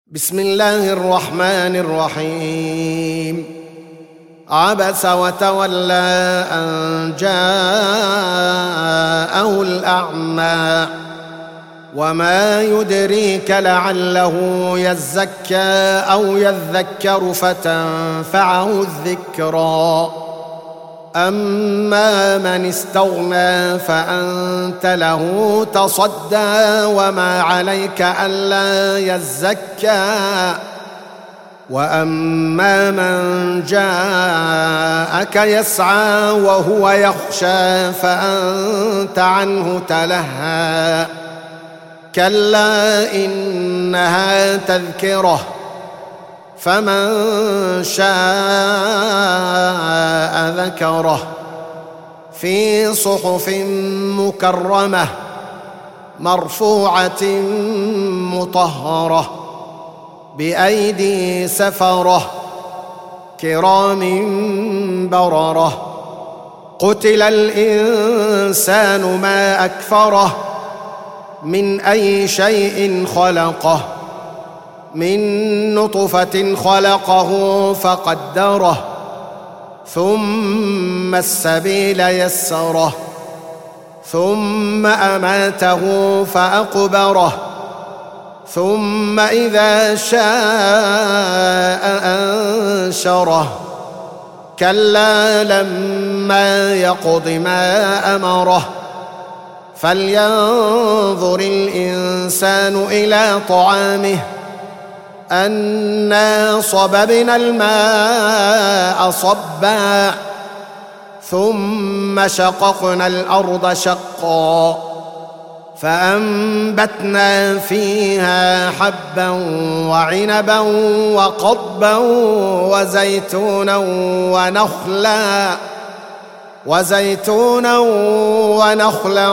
بسم الله الرحمن الرحيم. عبس وتولى أن جاءه الأعمى وما يدريك لعله يزكى أو يذكر فتنفعه الذكرى. أما من استغنى فأنت له تصدى وما عليك ألا يزكى. وأما من جاءك يسعى وهو يخشى فأنت عنه تلهى. كلا إنها تذكرة فمن شاء ذكره في صحف مكرمة مرفوعة مطهرة بأيدي سفرة كرام بررة. قتل الإنسان ما أكفره من أي شيء خلقه من نطفة خلقه فقدره ثم السبيل يسره ثم أماته فأقبره ثم إذا شاء أنشره. كلا لما يقض ما أمره فلينظر الإنسان إلى طعامه أنا صببنا الماء صبا ثم شققنا الأرض شقا فأنبتنا فيها حبا وعنبا وقضبا وزيتونا ونخلا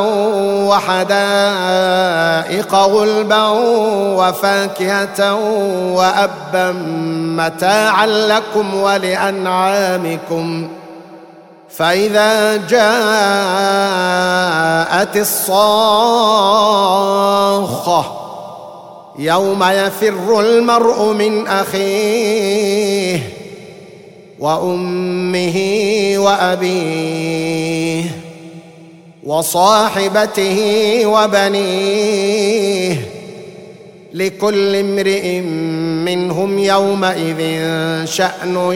وحدائق غلبا وفاكهة وأبا متاعا لكم ولأنعامكم. فإذا جاءت الصاخة يوم يفر المرء من أخيه وأمه وأبيه وصاحبته وبنيه لكل امرئ منهم يومئذ شأن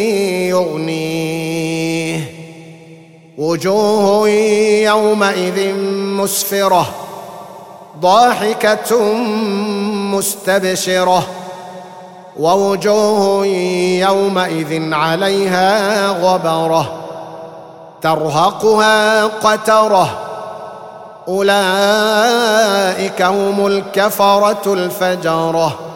يغنيه. وجوه يومئذ مسفرة ضاحكة مستبشرة ووجوه يومئذ عليها غبرة ترهقها قترة. أولئك هم الكفرة الفجرة.